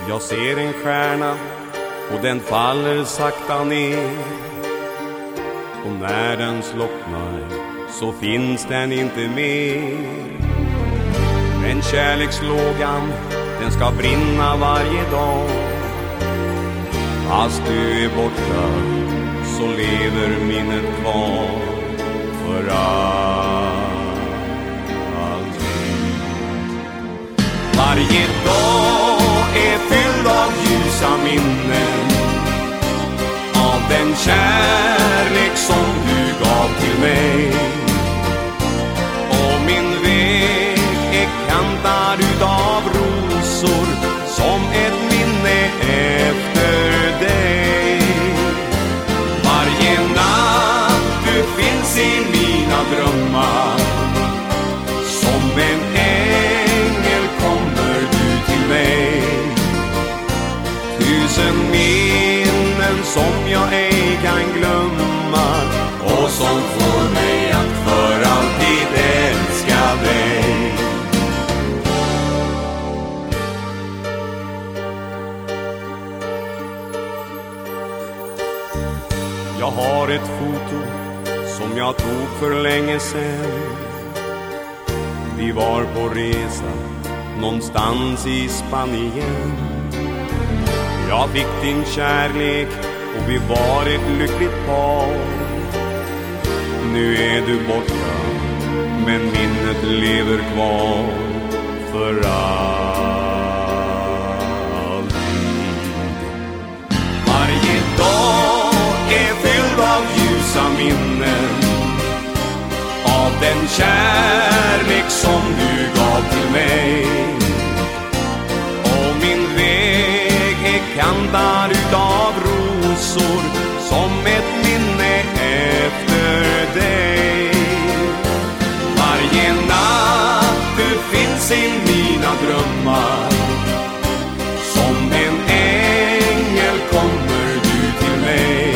Jag ser en stjärna och den faller sakta ner. Och när den slocknar så finns den inte mer. Men kärlekslågan, den ska brinna varje dag. Fast du är borta så lever minnet kvar för alltid. Varje dag är fylld av ljusa minnen av den kärlek som du gav till mig. Och min väg är kantad utav rosor som ett minne efter dig. Varje natt du finns i mina drömmar, som en ängel kommer du till mig. Tusen minnen som jag ej kan glömma och som får mig att för alltid älska dig. Jag har ett foto som jag tog för länge sedan. Vi var på resa någonstans i Spanien. Jag fick din kärlek och vi var ett lyckligt par. Nu är du borta, men minnet lever kvar för alltid. Varje dag är fylld av ljusa minnen av den kärlek som du gav till mig. Och min väg är kantad utav rosor som ett minne efter dig. Varje natt du finns i mina drömmar, som en ängel kommer du till mig.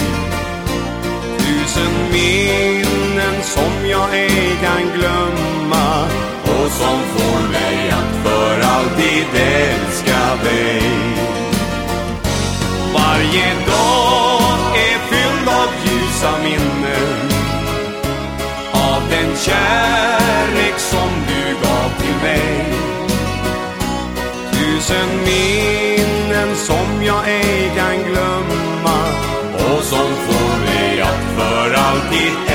Tusen minnen som jag ej kan glömma och som får mig att för alltid älska dig. Varje dag är fylld av ljusa minnen av den kärlek som du gav till mig. Tusen minnen som jag ej kan glömma och som får mig att för alltid